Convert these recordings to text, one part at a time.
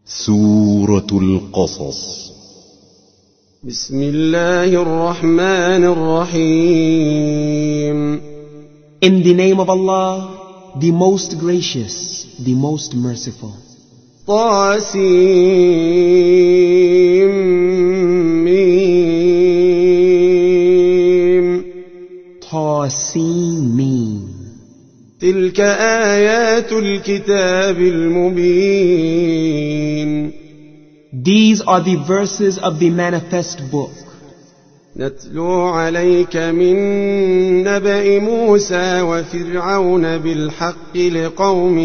سورة القصص. بسم الله الرحمن الرحيم. In the name of Allah, the most gracious, the most merciful. طاسيم. طاسيم. تلك آيات الكتاب المبين. These are the verses of the manifest book. نتلو عليك من نبأ موسى وفرعون بالحق لقوم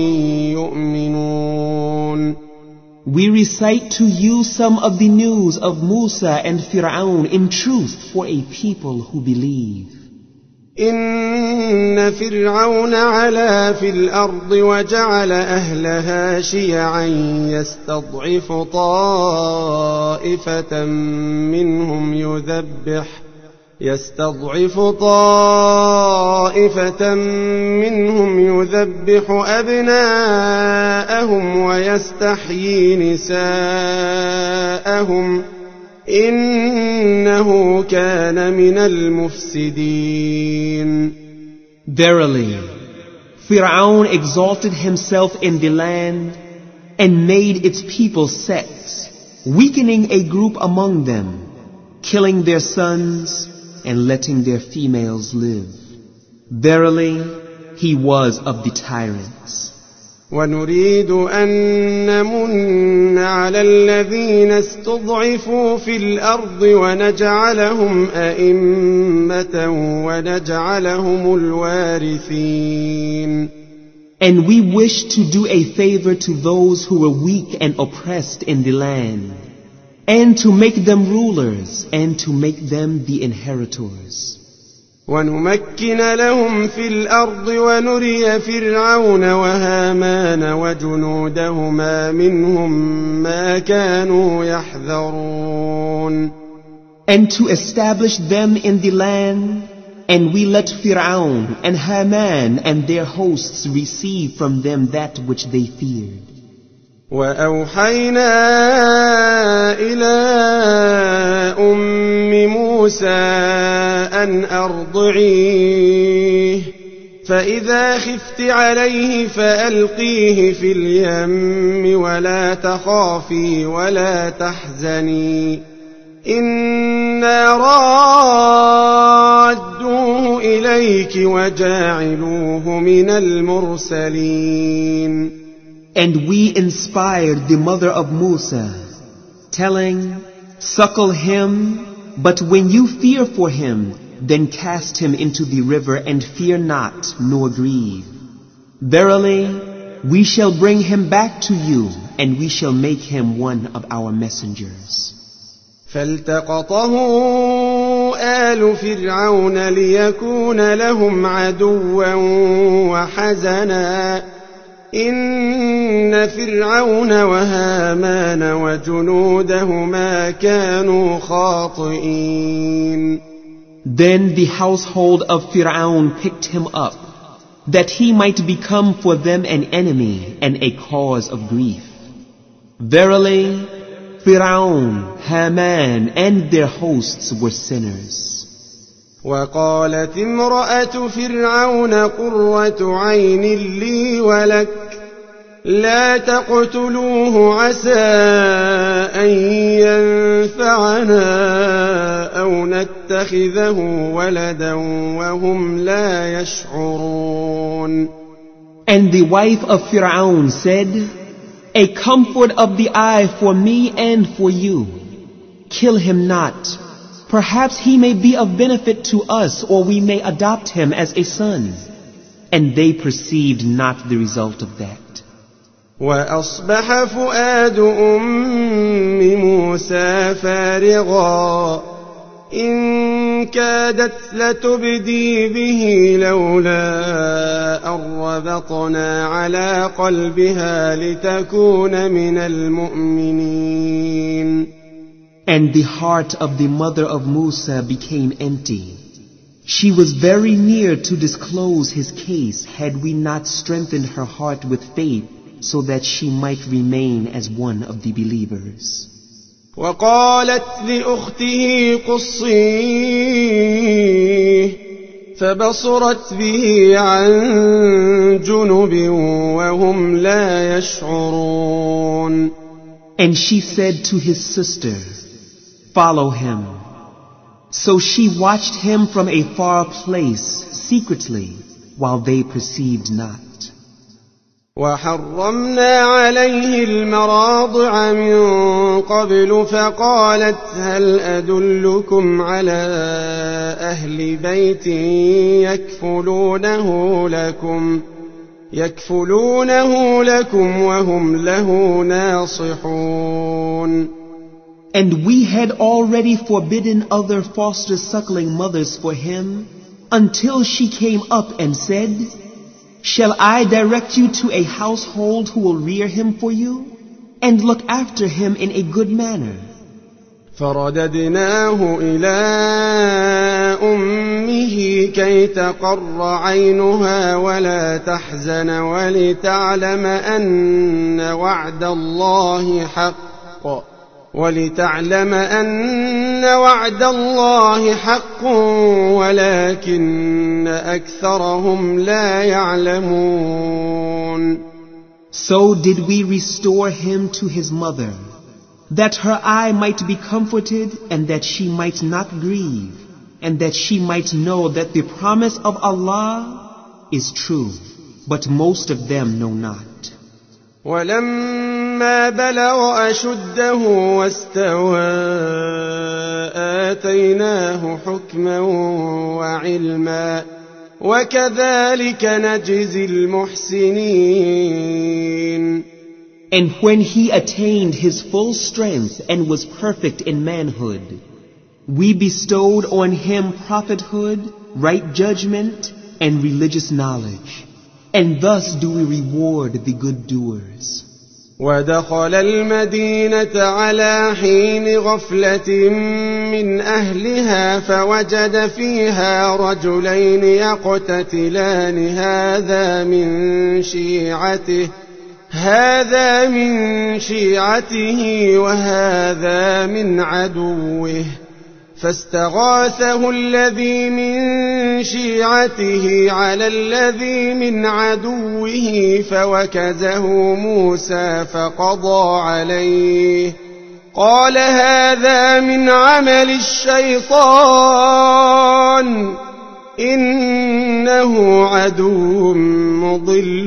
يؤمنون. We recite to you some of the news of Musa and Fir'aun in truth for a people who believe. إن فرعون علا في الأرض وجعل أهلها شيعا يستضعف طائفة منهم يذبح أبناءهم ويستحيي نساءهم إنه كان من المفسدين. Verily, Fir'aun exalted himself in the land and made its people sects, weakening a group among them, killing their sons and letting their females live. Verily, he was of the tyrants. ونريد أن نمن على الذين استضعفوا في الأرض ونجعلهم أئمة ونجعلهم الوارثين. And we wish to do a favor to those who were weak and oppressed in the land, and to make them rulers, and to make them the inheritors. ونمكن لهم في الأرض ونري فرعون وهامان وجنودهما منهم ما كانوا يحذرون. And to establish them in the land, and we let Fir'aun and Haman and their hosts receive from them that which they feared. وأوحينا إلى موسى أن أرضعيه فإذا خفت عليه فألقيه في اليم ولا تخافي ولا تحزني إنا رادوه إليك وجاعلوه من المرسلين. And we inspired the mother of Musa, telling, suckle him, but when you fear for him, then cast him into the river and fear not, nor grieve. Verily, we shall bring him back to you, and we shall make him one of our messengers. فالتقطه آل فرعون ليكون لهم عدوا وحزنا إن فرعون وهامان وجنودهما كانوا خاطئين. Then the household of Fir'aun picked him up, that he might become for them an enemy and a cause of grief. Verily, Fir'aun, Haman, and their hosts were sinners. وقالت امرأة فرعون قرة عين لي ولك لا تقتلوه عسى أن ينفعنا أو نتخذه ولدا وهم لا يشعرون. And the wife of Fir'aun said, a comfort of the eye for me and for you. Kill him not. Perhaps he may be of benefit to us, or we may adopt him as a son. And they perceived not the result of that. وأصبح فؤاد موسى فارغا إن كادت لتبدي به لولا أن ربطنا على قلبها لتكون من المؤمنين. And the heart of the mother of Musa became empty. She was very near to disclose his case had we not strengthened her heart with faith so that she might remain as one of the believers. وقالت لأخته قصيه فبصرت به عن جنب وهم لا يشعرون. And she said to his sister, "Follow him." So she watched him from a far place secretly while they perceived not. وحرمنا عليه المراضع من قبل فقالت هل أدلكم على أهل بيت يكفلونه لكم وهم له ناصحون. And we had already forbidden other foster suckling mothers for him until she came up and said, "Shall I direct you to a household who will rear him for you and look after him in a good manner?" فرددناه إلى أمه كي تقر عينها ولا تحزن ولتعلم أن وعد الله حق ولكن أكثرهم لا يعلمون. So did we restore him to his mother, that her eye might be comforted and that she might not grieve, and that she might know that the promise of Allah is true, but most of them know not. ولما بلغ أشده واستوى آتيناه حكما وعلما وكذلك نجزي المحسنين. And when he attained his full strength and was perfect in manhood, we bestowed on him prophethood, right judgment, and religious knowledge. And thus do we reward the good doers. ودخل المدينة على حين غفلة من أهلها فوجد فيها رجلين يقتتلان هذا من شيعته وهذا من عدوه فاستغاثه الذي من شيعته على الذي من عدوه فوكزه موسى فقضى عليه قال هذا من عمل الشيطان إنه عدو مضل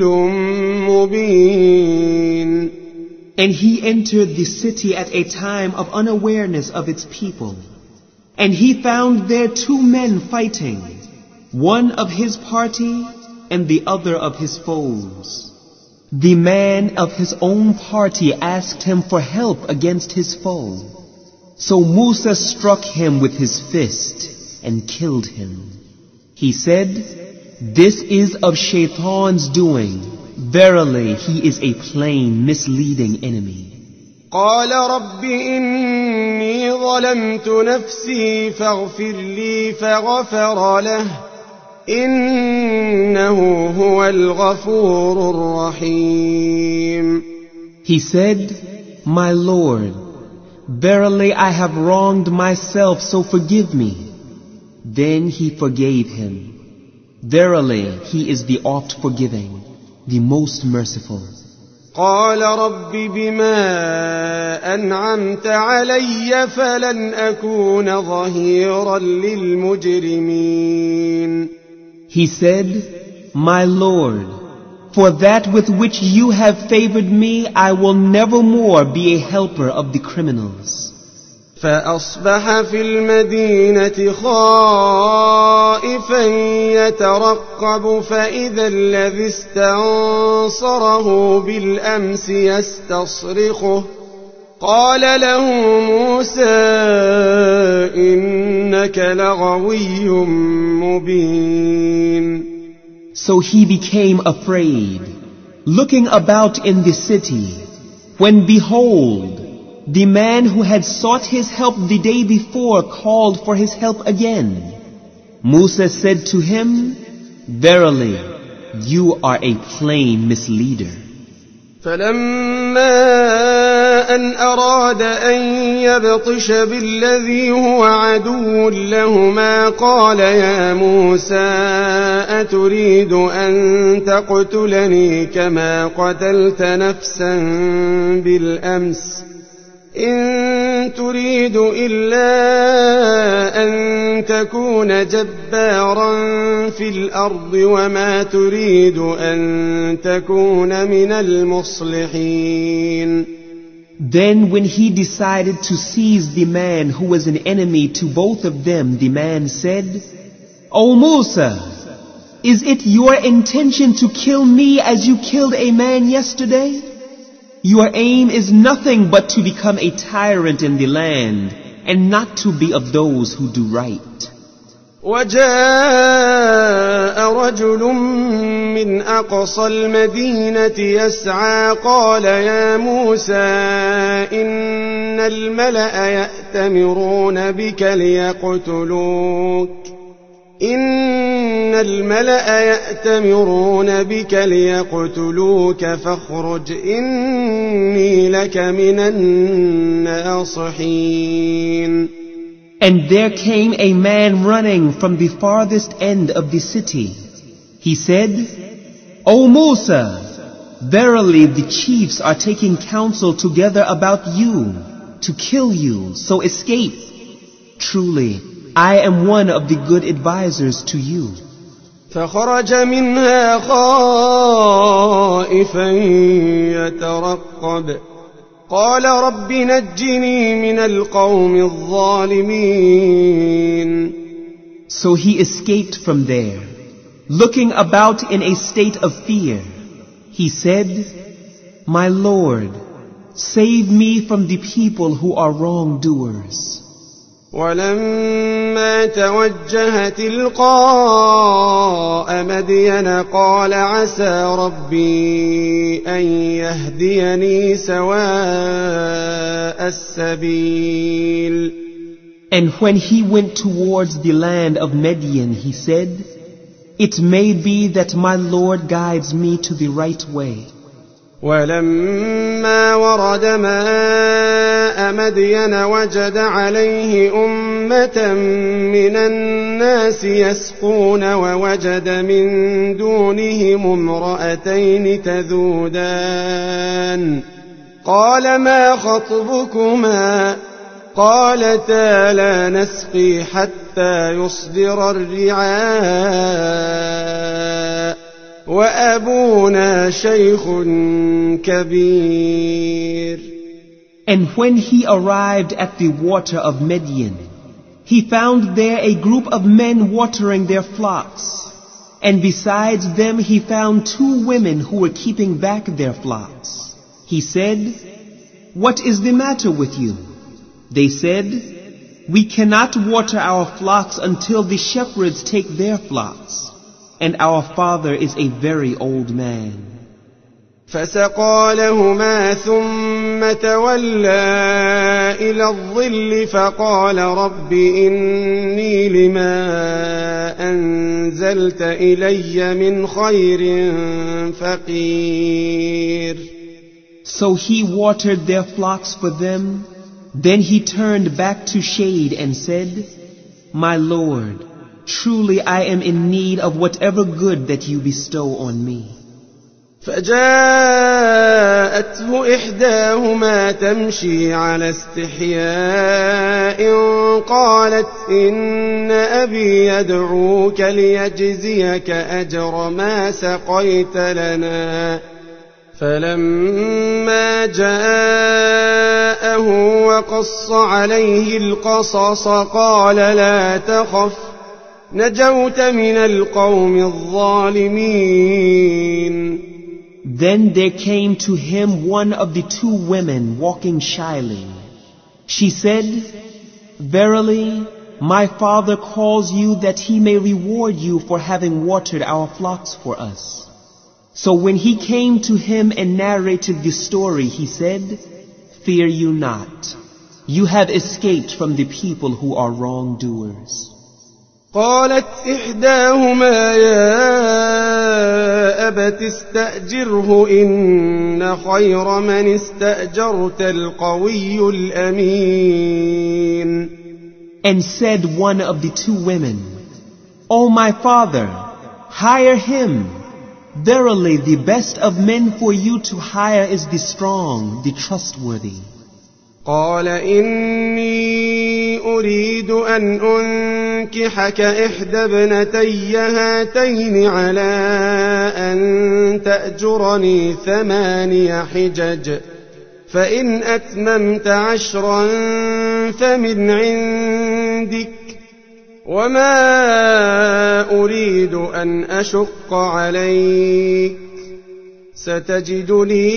مبين. And he entered the city at a time of unawareness of its people. And he found there two men fighting, one of his party and the other of his foes. The man of his own party asked him for help against his foe. So Musa struck him with his fist and killed him. He said, "This is of Shaitan's doing. Verily, he is a plain, misleading enemy." قال رب إني ظلمت نفسي فاغفر لي فغفر له إنه هو الغفور الرحيم. He said, "My Lord, verily I have wronged myself, so forgive me." Then he forgave him. Verily, he is the oft forgiving, the most merciful. قال رب بما أنعمت علي فلن أكون ظهيرا للمجرمين. He said, "My Lord, for that with which you have favored me, I will nevermore be a helper of the criminals." فأصبح في المدينة خائفا يترقب فإذا الذي استنصره بالأمس يستصرخه قال له موسى إنك لغوي مبين. So he became afraid, looking about in the city, when behold, the man who had sought his help the day before called for his help again. Musa said to him, "Verily, you are a plain misleader." فلما أن أراد أن يبطش بالذي هو عدو لهما قال يا موسى أتريد أن تقتلني كما قتلت نفسا بالأمس إن تريد إلا أن تكون جبارا في الأرض وما تريد أن تكون من المصلحين. Then when he decided to seize the man who was an enemy to both of them, the man said, O Musa, is it your intention to kill me as you killed a man yesterday? Your aim is nothing but to become a tyrant in the land and not to be of those who do right. وجاء رجل من أقصى المدينة يسعى قال يا موسى إن الملأ يأتمرون بك ليقتلوك فاخرج إني لك من الناصحين. And there came a man running from the farthest end of the city. He said, O Musa, verily the chiefs are taking counsel together about you to kill you, so escape. Truly, I am one of the good advisors to you. فخرج منها خائفا يترقب قال رب نجني من القوم الظالمين. So he escaped from there, looking about in a state of fear. He said, My Lord, save me from the people who are wrongdoers. ولما توجه تلقاء مدين قال عسى ربي أن يهديني سواء السبيل. And when he went towards the land of Midian, he said, It may be that my Lord guides me to the right way. ولما ورد ماء مدين وجد عليه أمة من الناس يسقون ووجد من دونهم امرأتين تذودان قال ما خطبكما قالتا لا نسقي حتى يصدر الرعاء وأبونا شيخ كبير. And when he arrived at the water of Midian, he found there a group of men watering their flocks. And besides them he found 2 women who were keeping back their flocks. He said, What is the matter with you? They said, We cannot water our flocks until the shepherds take their flocks. And our father is a very old man. فسقى لهما ثم تولى إلى الظل فقال رب إني لما أنزلت إلي من خير فقير. So he watered their flocks for them. Then he turned back to shade and said, My Lord, truly I am in need of whatever good that you bestow on me. فجاءته إحداهما تمشي على استحياء قالت إن أبي يدعوك ليجزيك أجر ما سقيت لنا. فلما جاءه وقص عليه القصص قال لا تخف نجوت من القوم الظالمين. Then there came to him one of the 2 women walking shyly. She said, Verily, my father calls you that he may reward you for having watered our flocks for us. So when he came to him and narrated the story, he said, Fear you not. You have escaped from the people who are wrongdoers. قالت إحداهما يا يا أبت استأجره إن خير من استأجرت القوي الأمين. And said one of the two women, O my father, hire him. Verily the best of men for you to hire is the strong, the trustworthy. قال إني أريد أن أنكحك إحدى ابنتي هاتين على أن تأجرني 8 حجج فإن أتممت 10 فمن عندك وما أريد أن أشق عليك ستجدني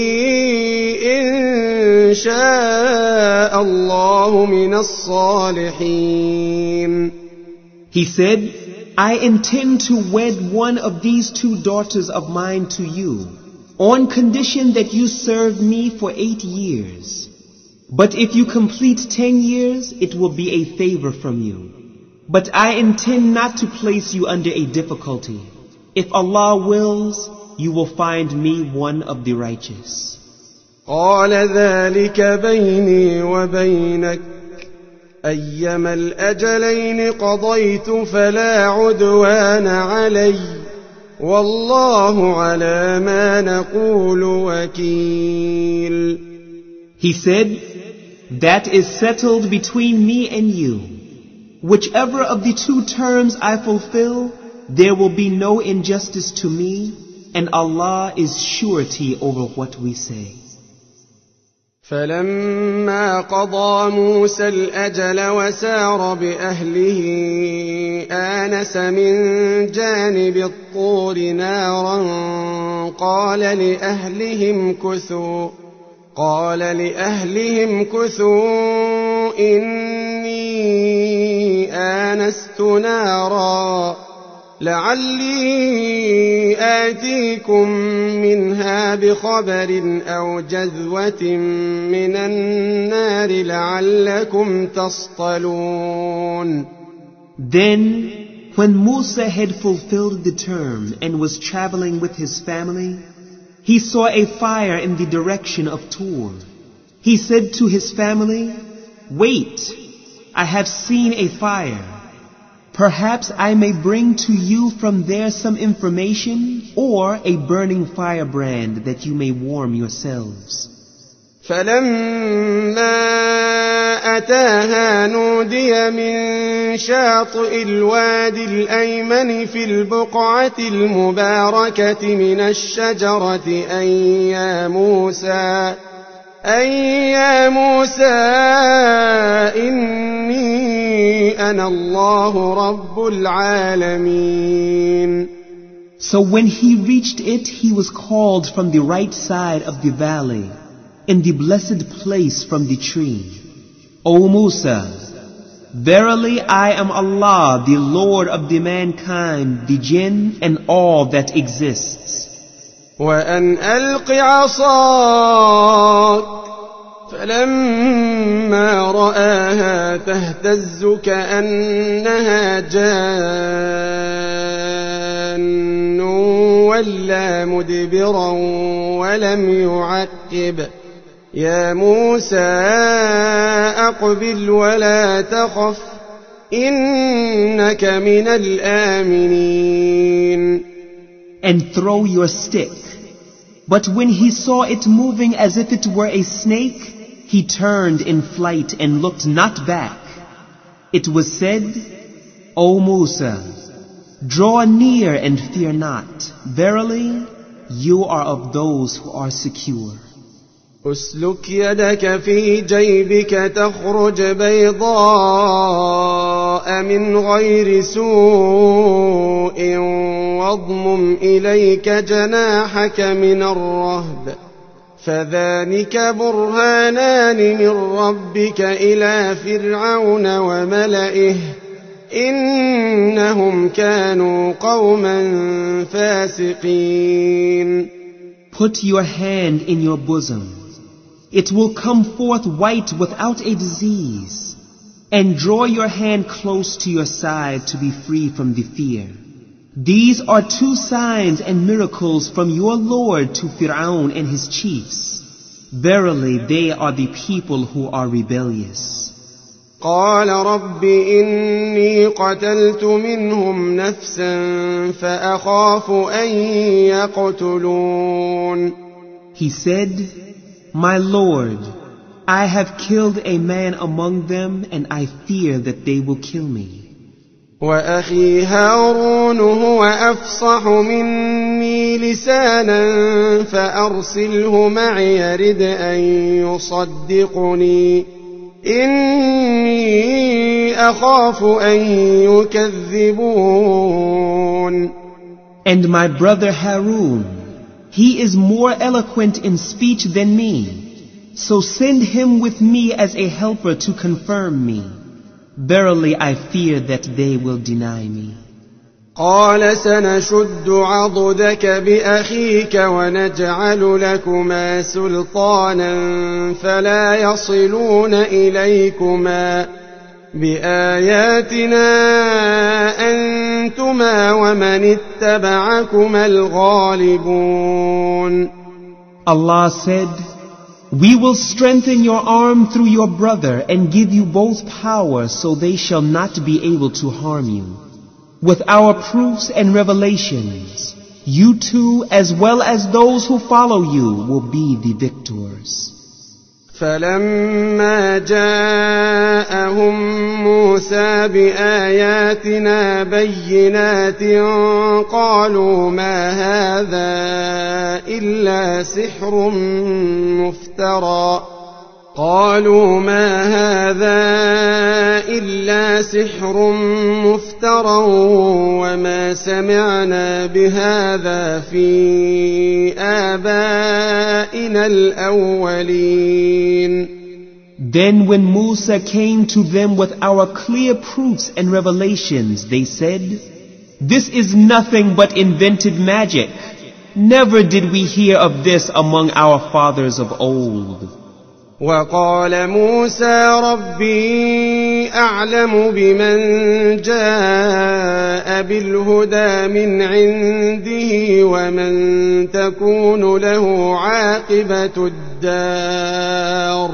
إن شاء الله من الصالحين. He said, I intend to wed one of these 2 daughters of mine to you, on condition that you serve me for 8 years. But if you complete 10 years, it will be a favor from you. But I intend not to place you under a difficulty. If Allah wills, you will find me one of the righteous. قال ذلك بيني وبينك أيما الأجلين قضيت فلا عدوان علي والله على ما نقول وكيل. He said, that is settled between me and you. Whichever of the 2 terms I fulfill, there will be no injustice to me, and Allah is surety over what we say. فلما قضى موسى الأجل وسار بأهله آنس من جانب الطور نارا قال لأهلهم كثوا إني آنست نارا لعلي آتيكم منها بخبر أو جذوة من النار لعلكم تصطلون. Then, when Musa had fulfilled the term and was traveling with his family, he saw a fire in the direction of Tur. He said to his family, Wait, I have seen a fire. Perhaps I may bring to you from there some information or a burning firebrand that you may warm yourselves. فلما أتاها نودي من شاطئ الوادي الأيمن في البقعة المباركة من الشجرة أن يا موسى إني أنا الله رب العالمين. So when he reached it, he was called from the right side of the valley, in the blessed place from the tree. O Musa, verily I am Allah, the Lord of the mankind, the jinn, and all that exists. وأن ألق عصاك فلما رآها تهتز كأنها جان ولا مدبرا ولم يعقب يا موسى أقبل ولا تخف إنك من الآمنين. And throw your stick. But when he saw it moving as if it were a snake, he turned in flight and looked not back. It was said, O Musa, draw near and fear not. Verily, you are of those who are secure. أسلك يدك في جيبك تخرج بيضاء من غير سوء واضمم إليك جناحك من الرهب فذلك برهانان من ربك إلى فرعون وملئه إنهم كانوا قوما فاسقين. Put your hand in your bosom. It will come forth white without a disease. And draw your hand close to your side to be free from the fear. These are two signs and miracles from your Lord to Fir'aun and his chiefs. Verily, they are the people who are rebellious. قال رب إني قتلت منهم نفسا فأخاف أن يقتلون. He said, My Lord, I have killed a man among them and I fear that they will kill me. وأخي هارون هو أفصح مني لسانا فأرسله معي يرد أن يصدقني إني أخاف أن يكذبون. And my brother Harun, he is more eloquent in speech than me, so send him with me as a helper to confirm me. Verily I fear that they will deny me. قال سنشد عضدك بأخيك ونجعل لكما سلطانا فلا يصلون إليكما بآياتنا أنتما ومن اتبعكما الغالبون. Allah said, We will strengthen your arm through your brother and give you both power so they shall not be able to harm you. With our proofs and revelations, you too, as well as those who follow you, will be the victors. فلما جاءهم موسى بآياتنا بينات قالوا ما هذا إلا سحر مفترى وما سمعنا بهذا في آبائنا الأولين. Then when Musa came to them with our clear proofs and revelations, they said, This is nothing but invented magic. Never did we hear of this among our fathers of old. وقال موسى ربي أعلم بمن جاء بالهدى من عنده ومن تكون له عاقبة الدار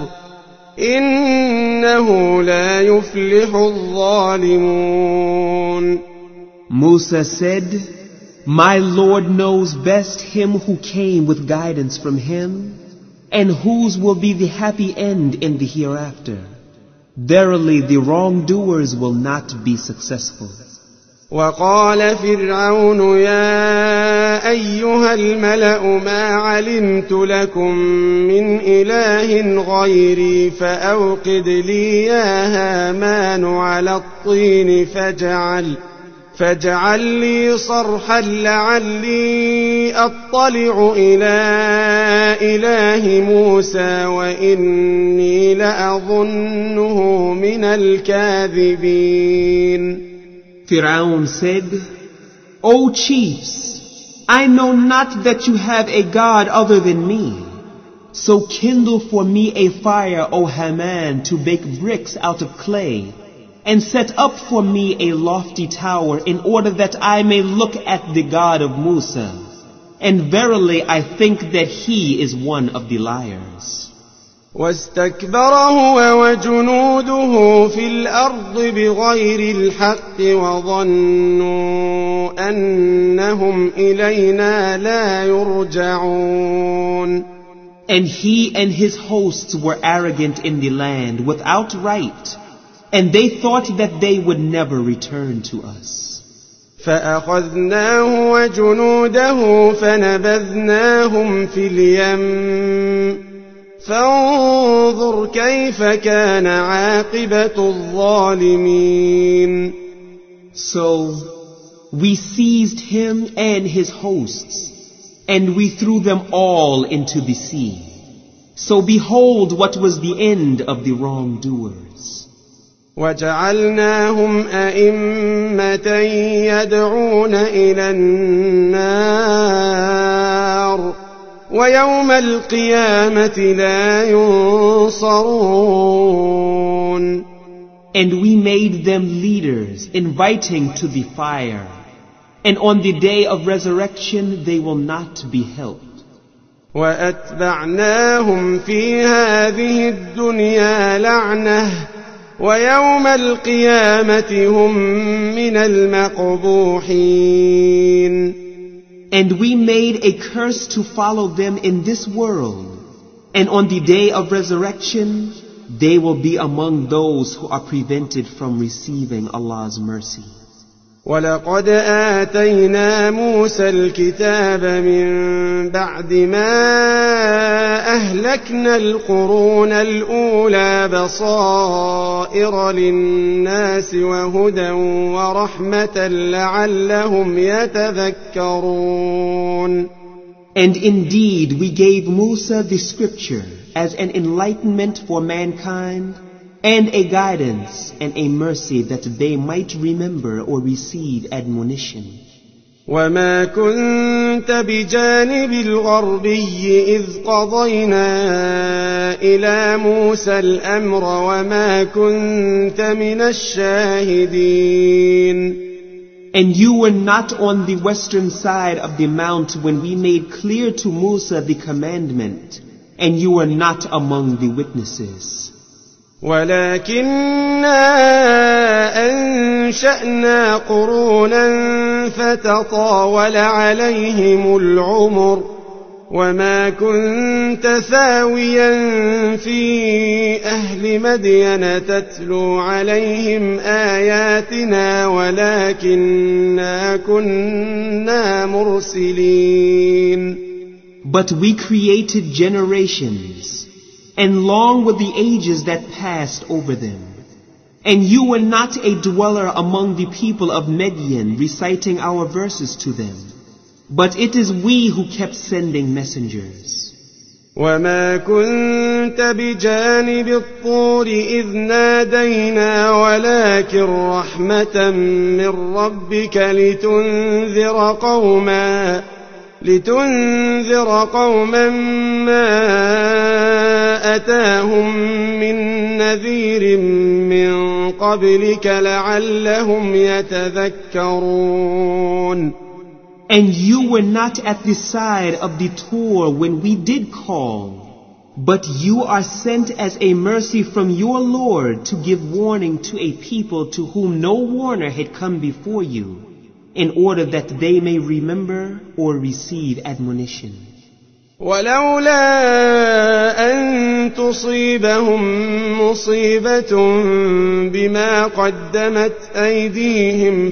إنه لا يفلح الظالمون. Musa said, My Lord knows best him who came with guidance from him, and whose will be the happy end in the hereafter. Verily the wrongdoers will not be successful. وقال فرعون يا أيها الملأ ما علمت لكم من إله غيري فأوقد لي يا هامان على الطين فاجعل لي صرحا لعلي أطلع إلى إله موسى وإني لأظنه من الكاذبين. Fir'aun said, O chiefs, I know not that you have a God other than me. So kindle for me a fire, O Haman, to bake bricks out of clay, and set up for me a lofty tower in order that I may look at the God of Musa. And verily I think that he is one of the liars. واستكبر هو وجنوده في الأرض بغير الحق وظنوا أنهم إلينا لا يرجعون. And he and his hosts were arrogant in the land without right, and they thought that they would never return to us. فأخذناه وجنوده فنبذناهم في اليم فانظر كيف كان عاقبة الظالمين. So we seized him and his hosts, and we threw them all into the sea. So behold what was the end of the wrongdoers. وجعلناهم أئمة يدعون إلى النار ويوم القيامة لا ينصرون. And we made them leaders, inviting to the fire. And on the day of resurrection they will not be helped. وأتبعناهم في هذه الدنيا لعنة ويوم القيامة هم من المقبوحين. And we made a curse to follow them in this world, and on the day of resurrection they will be among those who are prevented from receiving Allah's mercy. ولقد آتينا موسى الكتاب من بعد ما أهلكنا القرون الأولى بصائر للناس وهدى ورحمة لعلهم يتذكرون. And indeed we gave Musa the scripture as an enlightenment for mankind, and a guidance and a mercy that they might remember or receive admonition. وما كنت بجانب الغربي إذ قضينا إلى موسى الأمر وما كنت من الشاهدين. And you were not on the western side of the mount when we made clear to Musa the commandment, and you were not among the witnesses. ولكننا أنشأنا قرونا فتطاول عليهم العمر وما كنت ثاويا في أهل مدين تتلو عليهم آياتنا ولكننا كنا مرسلين. But we created generations, and long were the ages that passed over them. And you were not a dweller among the people of Midian reciting our verses to them. But it is we who kept sending messengers. وما كنت بجانب الطور إذ نادينا ولكن رحمة من ربك لتنذر قوما ما أتاهم من نذير من قبلك لعلهم يتذكرون. And you were not at the side of the Torah when we did call, but you are sent as a mercy from your Lord to give warning to a people to whom no warner had come before you, in order that they may remember or receive admonition. ولولا أن تصيبهم مصيبة بما قدمت أيديهم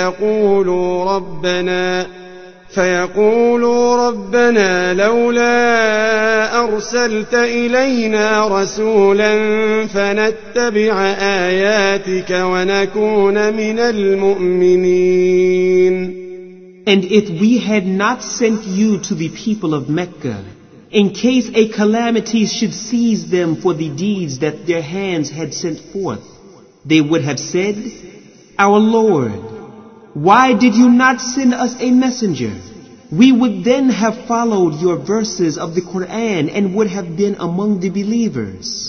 فيقولوا ربنا لولا أرسلت إلينا رسولا فنتبع آياتك ونكون من المؤمنين. And if we had not sent you to the people of Mecca, in case a calamity should seize them for the deeds that their hands had sent forth, they would have said, Our Lord, why did you not send us a messenger? We would then have followed your verses of the Quran and would have been among the believers.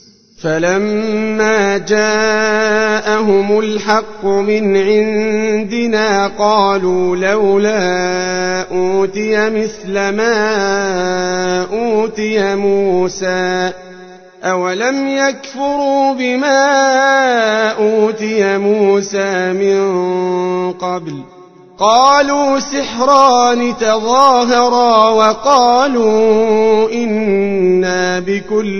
فلما جاءهم الحق من عندنا قالوا لولا أوتي مثل ما أوتي موسى أولم يكفروا بما أوتي موسى من قبل قالوا سحران تظاهرا وقالوا إنا بكل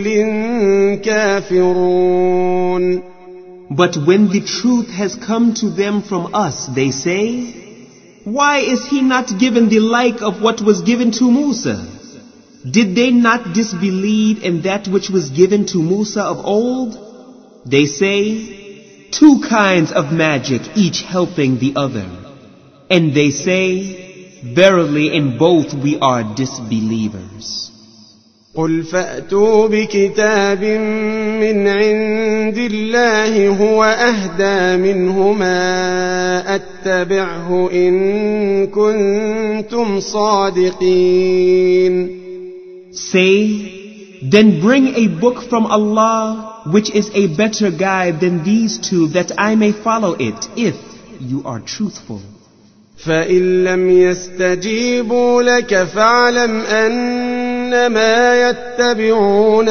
كافرون. But when the truth has come to them from us, they say, Why is he not given the like of what was given to Musa? Did they not disbelieve in that which was given to Musa of old? They say, 2 kinds of magic, each helping the other. And they say, Verily in both we are disbelievers. قل فأتوا بكتاب من عند الله هو أهدى منهما أتبعه إن كنتم صادقين. Say, then bring a book from Allah which is a better guide than these 2 that I may follow it if you are truthful. فإن لم يستجيبوا لك فاعلم أنما يتبعون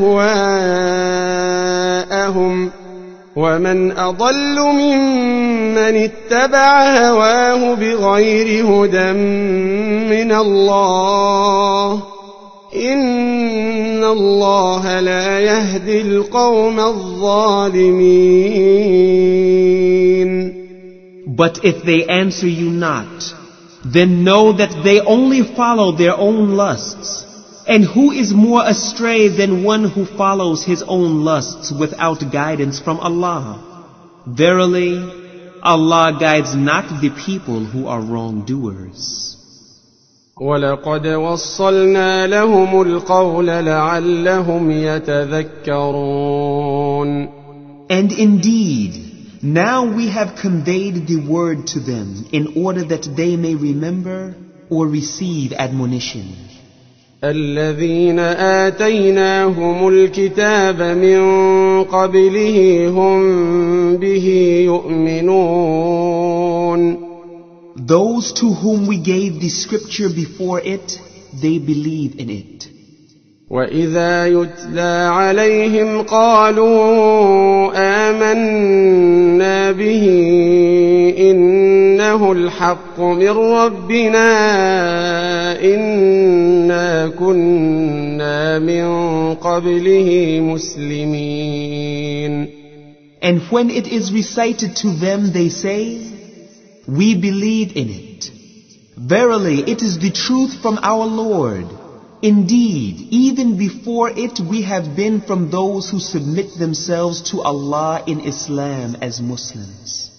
أهواءهم ومن أضل ممن اتبع هواه بغير هدى من الله إن الله لا يهدي القوم الظالمين. But if they answer you not, then know that they only follow their own lusts. And who is more astray than one who follows his own lusts without guidance from Allah? Verily, Allah guides not the people who are wrongdoers. وَلَقَدْ وَصَّلْنَا لَهُمُ الْقَوْلَ لَعَلَّهُمْ يَتَذَكَّرُونَ. And indeed, now we have conveyed the word to them in order that they may remember or receive admonition. الذين آتيناهم الكتاب من قبله هم به يؤمنون. Those to whom we gave the scripture before it, they believe in it. وإذا يتلى عليهم قالوا آمنا به إنه الحق من ربنا إنا كنا من قبله مسلمين. And when it is recited to them, they say, we believe in it. Verily, it is the truth from our Lord. Indeed, even before it we have been from those who submit themselves to Allah in Islam as Muslims.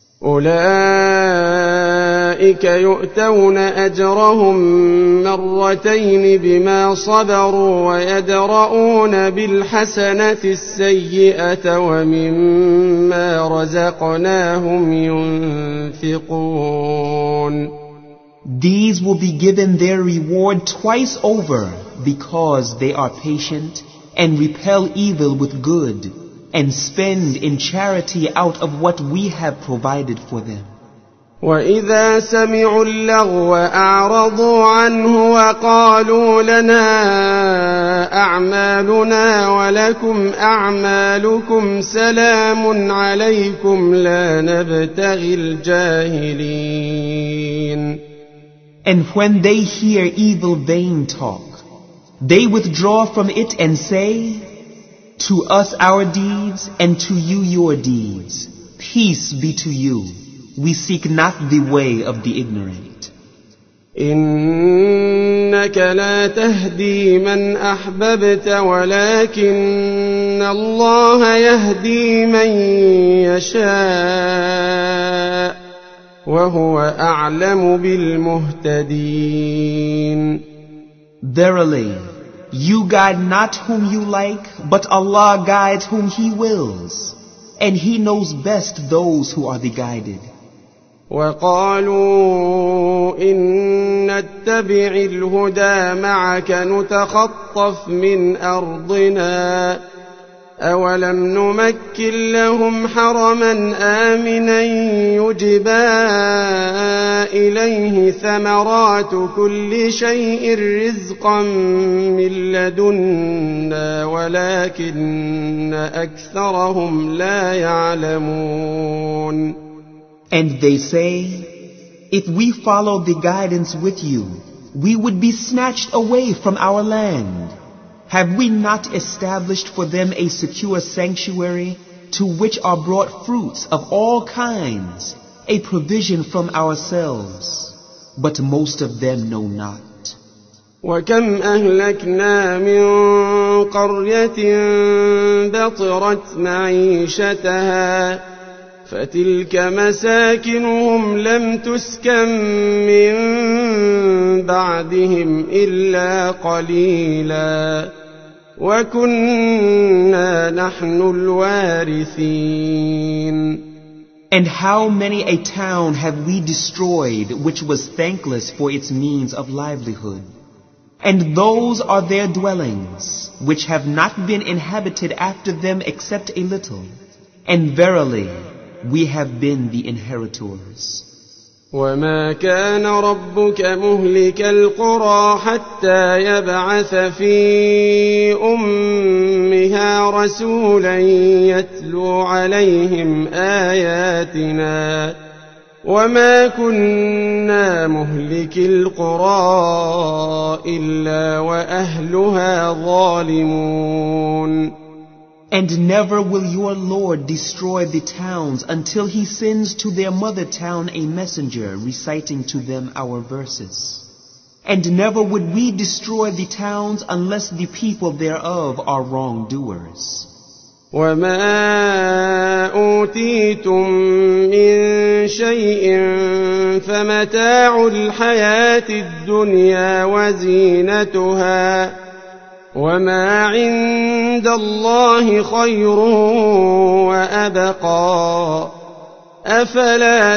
أولئك يؤتون أجرهم مرتين بما صبروا ويدرؤون بالحسنة السيئة ومما رزقناهم ينفقون. These will be given their reward twice over because they are patient and repel evil with good and spend in charity out of what we have provided for them. وَإِذَا سَمِعُوا اللَّغْوَ أَعْرَضُوا عَنْهُ وَقَالُوا لَنَا أَعْمَالُنَا وَلَكُمْ أَعْمَالُكُمْ سَلَامٌ عَلَيْكُمْ لَا نَبْتَغِي الْجَاهِلِينَ. And when they hear evil vain talk, they withdraw from it and say, to us our deeds and to you your deeds. Peace be to you. We seek not the way of the ignorant. إنك لا تهدي من أحببت ولكن الله يهدي من يشاء وهو أعلم بالمهتدين. Verily, you guide not whom you like, but Allah guides whom He wills, and He knows best those who are the guided. وقالوا إن نتبع الهدى معك نتخطف من أرضنا أولم نمكن لهم حرما آمنا يجبى إليه ثمرات كل شيء رزقا من لدنا ولكن أكثرهم لا يعلمون. And they say, if we followed the guidance with you, we would be snatched away from our land. Have we not established for them a secure sanctuary to which are brought fruits of all kinds, a provision from ourselves? But most of them know not. وكم أهلكنا من قرية بطرت معيشتها فتلك مساكنهم لم تسكن من بعدهم إلا قليلا وكنا نحن الوارثين. And how many a town have we destroyed which was thankless for its means of livelihood? And those are their dwellings, which have not been inhabited after them except a little. And verily, we have been the inheritors. وما كان ربك مهلك القرى حتى يبعث في أمها رسولا يتلو عليهم آياتنا وما كنا مهلك القرى إلا وأهلها ظالمون. And never will your Lord destroy the towns until he sends to their mother town a messenger reciting to them our verses. And never would we destroy the towns unless the people thereof are wrongdoers. وما أوتيتم من شيء فمتاع الحياة الدنيا وزينتها وما عند الله خير وأبقى أفلا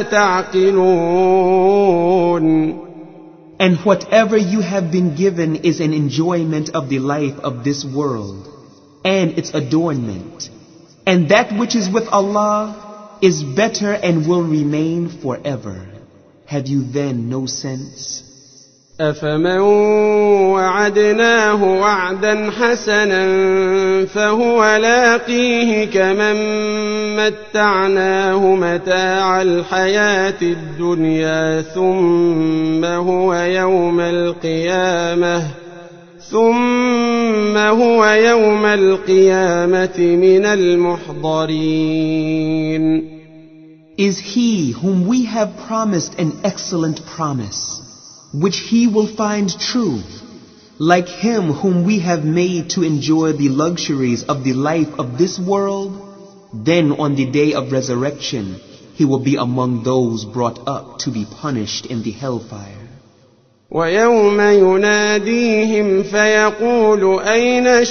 تعقلون. And whatever you have been given is an enjoyment of the life of this world and its adornment, and that which is with Allah is better and will remain forever. Have you then no sense? أفمن وعدناه وعدا حسنا فهو لاقيه كمن متعناه متاع الحياة الدنيا ثم هو يوم القيامة من المحضرين. Is he whom we have promised an excellent promise, which he will find true, like him whom we have made to enjoy the luxuries of the life of this world? Then on the day of resurrection, he will be among those brought up to be punished in the hellfire. ويوم يناديهم فيقول أين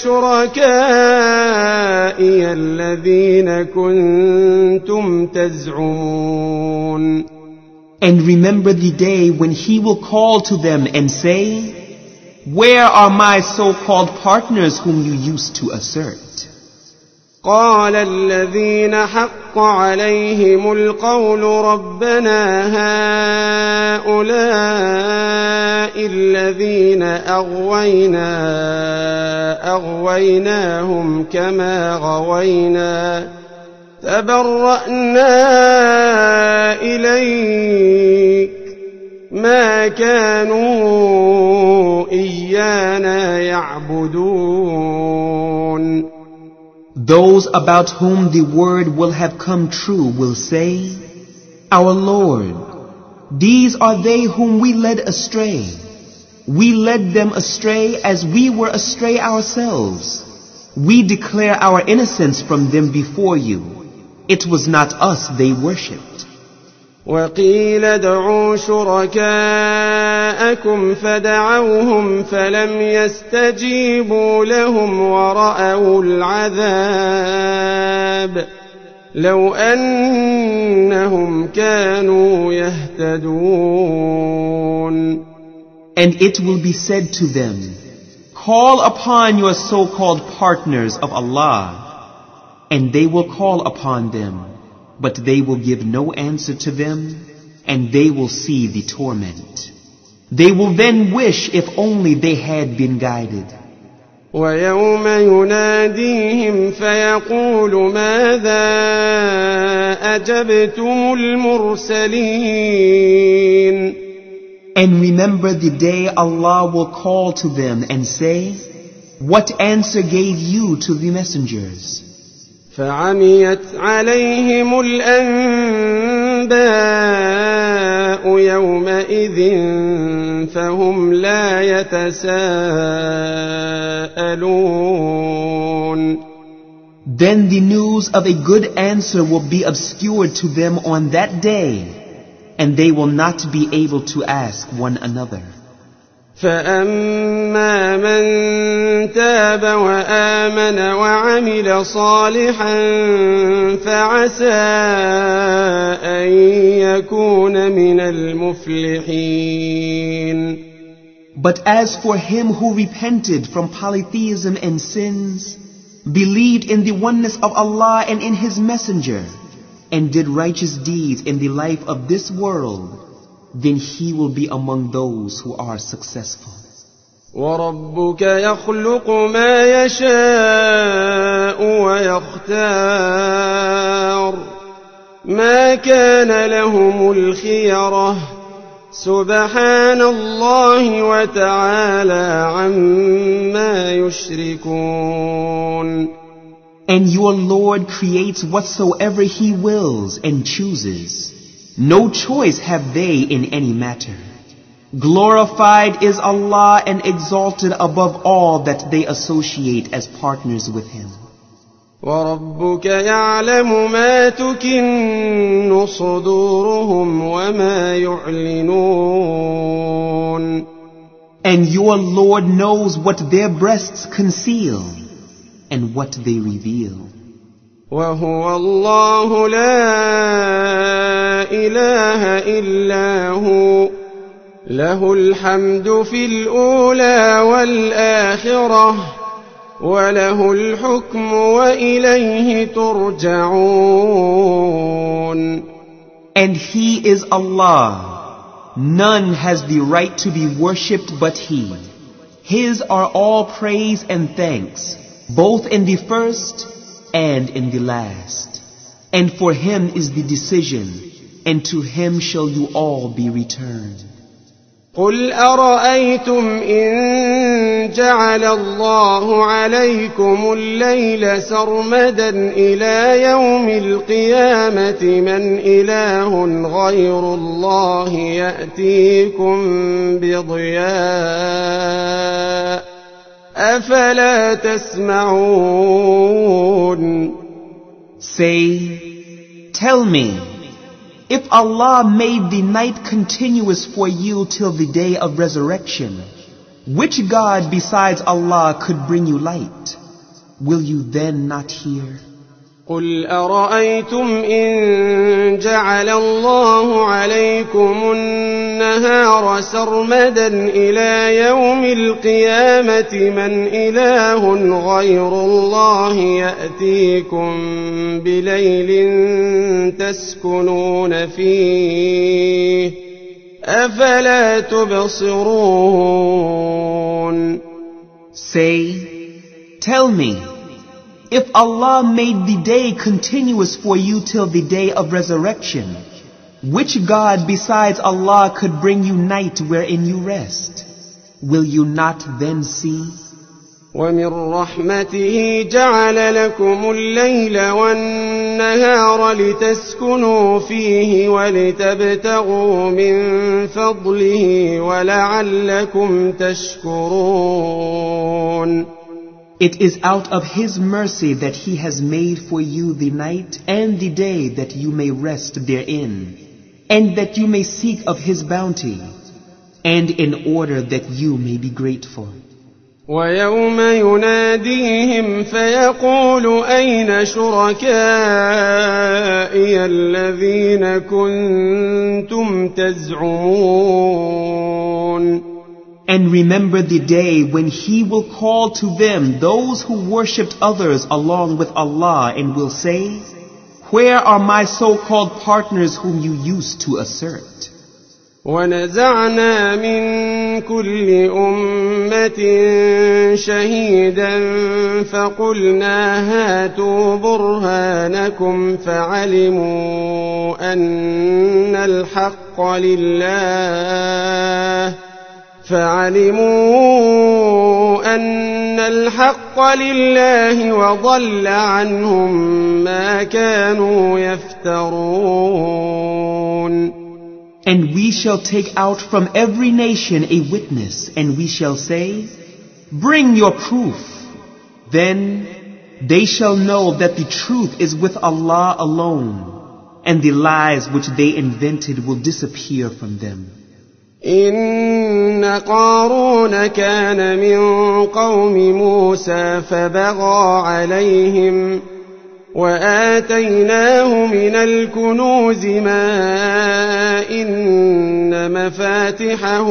شركائي الذين كنتم تزعمون. And remember the day when he will call to them and say, where are my so-called partners whom you used to assert? قال الذين حق عليهم القول ربنا هؤلاء الذين أغويناهم كما غوينا تبرأنا إليك ما كانوا إيانا يعبدون. Those about whom the word will have come true will say, our Lord, these are they whom we led astray. We led them astray as we were astray ourselves. We declare our innocence from them before you. It was not us they worshipped. وقيل ادعوا شركاءكم فدعوهم فلم يستجيبوا لهم ورأوا العذاب لو أنهم كانوا يهتدون. And it will be said to them, call upon your so-called partners of Allah, and they will call upon them. But they will give no answer to them, and they will see the torment. They will then wish if only they had been guided. وَيَوْمَ يُنَادِيهِمْ فَيَقُولُ مَاذَا أَجَبْتُمُ الْمُرْسَلِينَ. And remember the day Allah will call to them and say, what answer gave you to the messengers? فعميت عليهم الأنباء يومئذ فهم لا يتساءلون. Then the news of a good answer will be obscured to them on that day, and they will not be able to ask one another. فأما من تاب وآمن وعمل صالحا فعسى أن يكون من المفلحين. But as for him who repented from polytheism and sins, believed in the oneness of Allah and in His Messenger, and did righteous deeds in the life of this world, then he will be among those who are successful. وربك يخلق ما يشاء ويختار ما كان لهم الخيرة سبحان الله وتعالى عما يشركون. And your Lord creates whatsoever he wills and chooses. No choice have they in any matter. Glorified is Allah and exalted above all that they associate as partners with him. وَرَبُّكَ يَعْلَمُ مَا تُكِنُّ صُدُورُهُمْ وَمَا يُعْلِنُونَ. And your Lord knows what their breasts conceal and what they reveal. وَهُوَ اللَّهُ لَا إِلَهَ إِلَّا هُوَ له الحمد في الأولى والآخرة وله الحكم وإليه ترجعون. And he is Allah. None has the right to be worshipped but he. His are all praise and thanks, both in the first and in the last. And for him is the decision, and to him shall you all be returned. قل أرأيتم إن جعل الله عليكم الليل سرمدا إلى يوم القيامة من إله غير الله يأتيكم بضياء أفلا تسمعون. Say, tell me, if Allah made the night continuous for you till the day of resurrection, which God besides Allah could bring you light? Will you then not hear? قل أرأيتم إن جعل الله عليكم النهار سرمدا إلى يوم القيامة من إله غير الله يأتيكم بليل تسكنون فيه أفلا تبصرون. Say, tell me, if Allah made the day continuous for you till the day of resurrection, which God besides Allah could bring you night wherein you rest? Will you not then see? ومن رحمته جعل لكم الليل والنهار لتسكنوا فيه ولتبتغوا من فضله ولعلكم تشكرون. It is out of his mercy that he has made for you the night and the day that you may rest therein, and that you may seek of his bounty, and in order that you may be grateful. ويوم يناديهم فيقول أين شركائي الذين كنتم تزعمون. And remember the day when he will call to them those who worshipped others along with Allah and will say, where are my so-called partners whom you used to assert? ونزعنا من كل أمة شهيدا فقلنا هاتوا برهانكم فعلموا أن الحق لله وضل عنهم ما كانوا يفترون. And we shall take out from every nation a witness, and we shall say, bring your proof. Then they shall know that the truth is with Allah alone, and the lies which they invented will disappear from them. إن قارون كان من قوم موسى فبغى عليهم وآتيناه من الكنوز ما إن مفاتحه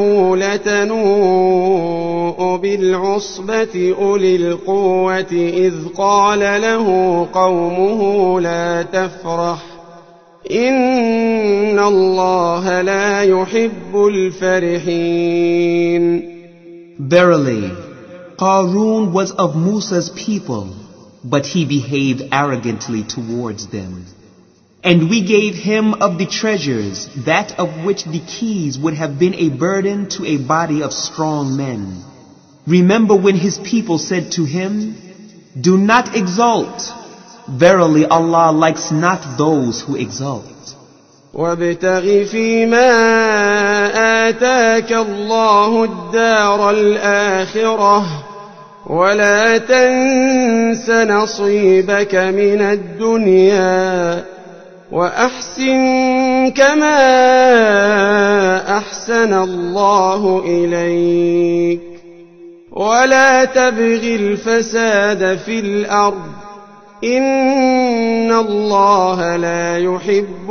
لتنوء بالعصبة أولي القوة إذ قال له قومه لا تفرح إن الله لا يحب الفرحين. Verily, Qarun was of Musa's people, but he behaved arrogantly towards them. And we gave him of the treasures that of which the keys would have been a burden to a body of strong men. Remember when his people said to him, "Do not exalt. Verily Allah likes not those who exalt." وابتغ فيما آتاك الله الدار الآخرة ولا تنس نصيبك من الدنيا وأحسن كما أحسن الله إليك ولا تبغ الفساد في الأرض إن الله لا يحب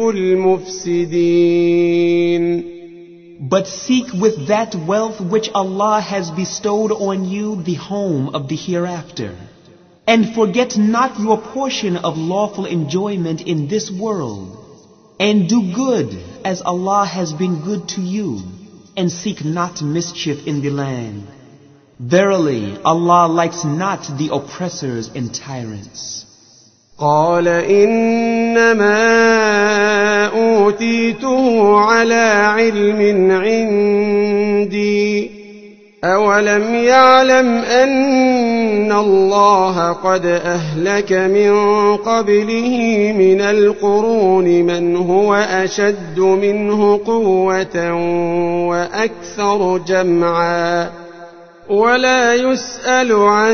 المفسدين. But seek with that wealth which Allah has bestowed on you the home of the hereafter. And forget not your portion of lawful enjoyment in this world. And do good as Allah has been good to you. And seek not mischief in the land. Verily, Allah likes not the oppressors and tyrants. قال إنما أوتيته على علم عندي أولم يعلم أن الله قد أهلك من قبله من القرون من هو أشد منه قوة وأكثر جمعا ولا يسأل عن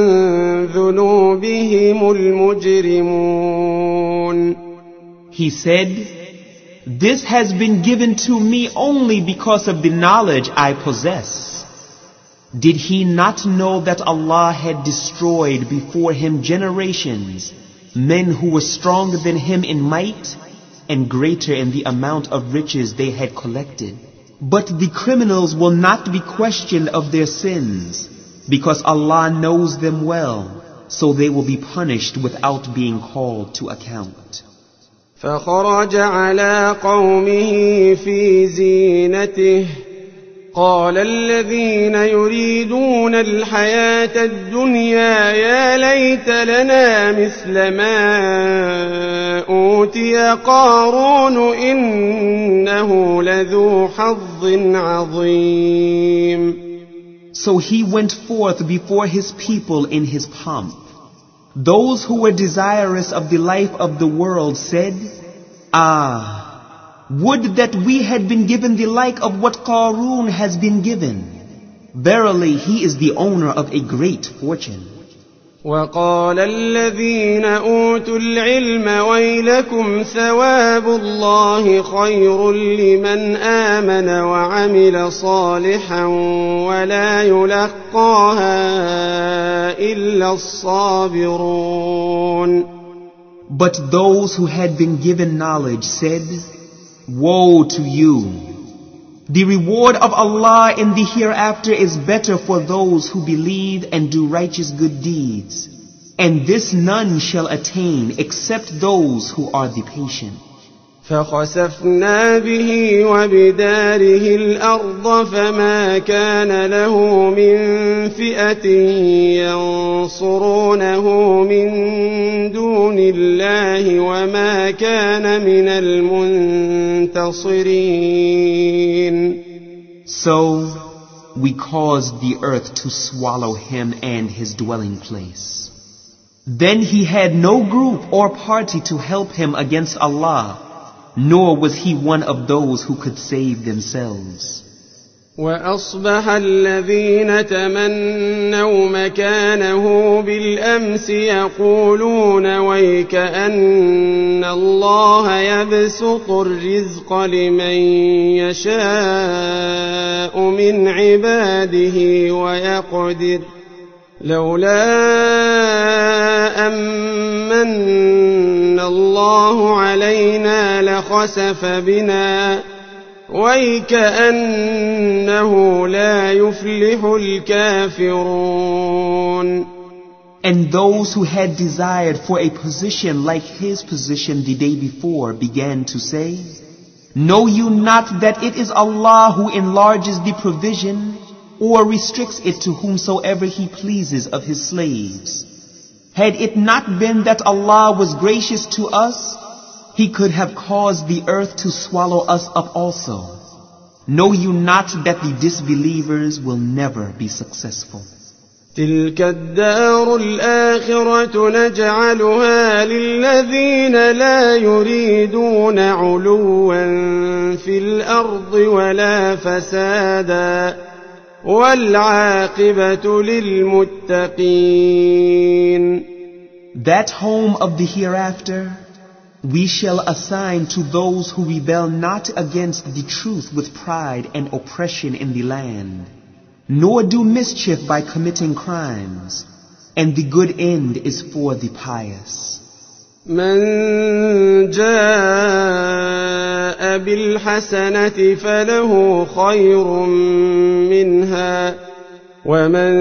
ذنوبهم المجرمون. He said, "This has been given to me only because of the knowledge I possess." Did he not know that Allah had destroyed before him generations, men who were stronger than him in might and greater in the amount of riches they had collected? But the criminals will not be questioned of their sins, because Allah knows them well, so they will be punished without being called to account. فخرج على قومه في زينته قال الذين يريدون الحياة الدنيا يا ليت لنا مثل ما أوتي قارون إنه لذو حظ عظيم. So he went forth before his people in his pomp. Those who were desirous of the life of the world said, "Ah, would that we had been given the like of what Qarun has been given. Verily, he is the owner of a great fortune." وقال الذين أوتوا العلم ويلكم ثواب الله خير لمن آمن وعمل صالحا ولا يلقاها إلا الصابرون. But those who had been given knowledge said, "Woe to you! The reward of Allah in the hereafter is better for those who believe and do righteous good deeds, and this none shall attain except those who are the patient." فخسفنا به وبداره الأرض فما كان له من فئة ينصرونه من دون الله وما كان من المنتصرين. So we caused the earth to swallow him and his dwelling place. Then he had no group or party to help him against Allah, nor was he one of those who could save themselves. وأصبح الذين تمنوا مكانه بالأمس يقولون ويكأن الله يبسط الرزق لمن يشاء من عباده ويقدر لولا أمن الله علينا لخسف بنا ويكأنه لا يفلح الكافرون. And those who had desired for a position like his position the day before began to say, "Know you not that it is Allah who enlarges the provision or restricts it to whomsoever He pleases of His slaves? Had it not been that Allah was gracious to us, He could have caused the earth to swallow us up also. Know you not that the disbelievers will never be successful." تلك الدار الآخرة نجعلها للذين لا يريدون علوا في الأرض ولا فسادا والعاقبة للمتقين. That home of the hereafter we shall assign to those who rebel not against the truth with pride and oppression in the land, nor do mischief by committing crimes, and the good end is for the pious. من جاء بالحسنة فله خير منها ومن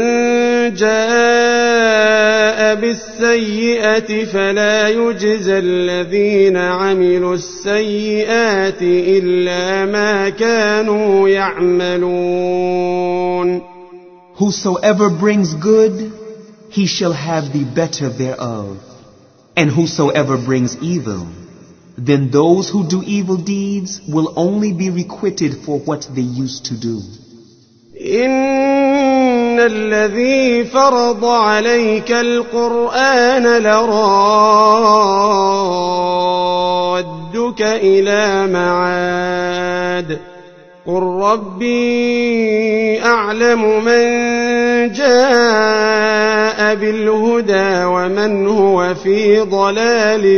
جاء بالسيئة فلا يجزى الذين عملوا السيئات إلا ما كانوا يعملون. Whosoever brings good, he shall have the better thereof. And whosoever brings evil, then those who do evil deeds will only be requited for what they used to do. إن الذي فرض عليك القرآن لرادك إلى معاد قل ربي أعلم من جاء بالهدى ومن هو في ضلال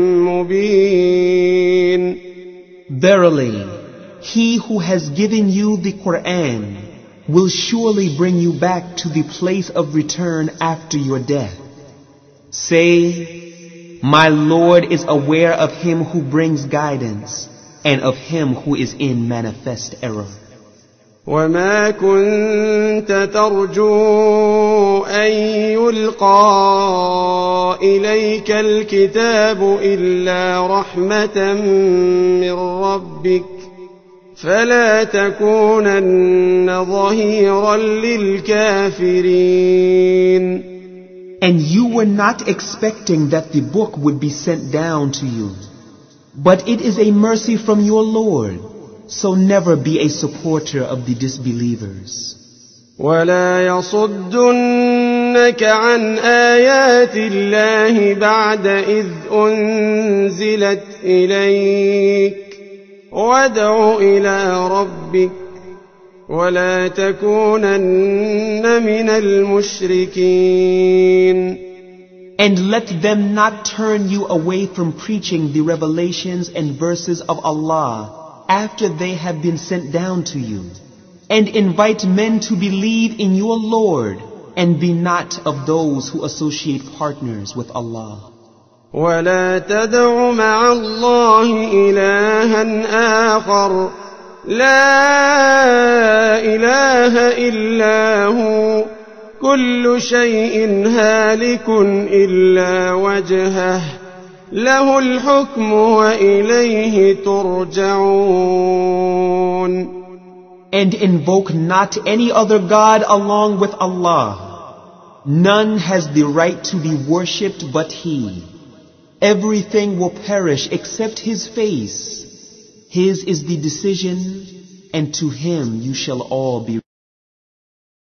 مبين. Verily, He who has given you the Quran will surely bring you back to the place of return after your death. Say, my Lord is aware of him who brings guidance and of him who is in manifest error. وما كنت ترجو أن يلقى إليك الكتاب إلا رحمة من ربك فلا تكونن ظهيرا للكافرين. And you were not expecting that the book would be sent down to you, but it is a mercy from your Lord, so never be a supporter of the disbelievers. ولا يصدنك عن آيات الله بعد إذ أنزلت إليك وادع إلى ربك ولا تكونن من المشركين. And let them not turn you away from preaching the revelations and verses of Allah after they have been sent down to you. And invite men to believe in your Lord, and be not of those who associate partners with Allah. ولا تدع مع الله إلها آخر لا إله إلا هو كل شيء هالك إلا وجهه له الحكم وإليه ترجعون. And invoke not any other God along with Allah. None has the right to be worshipped but He. Everything will perish except His face. His is the decision, and to Him you shall all be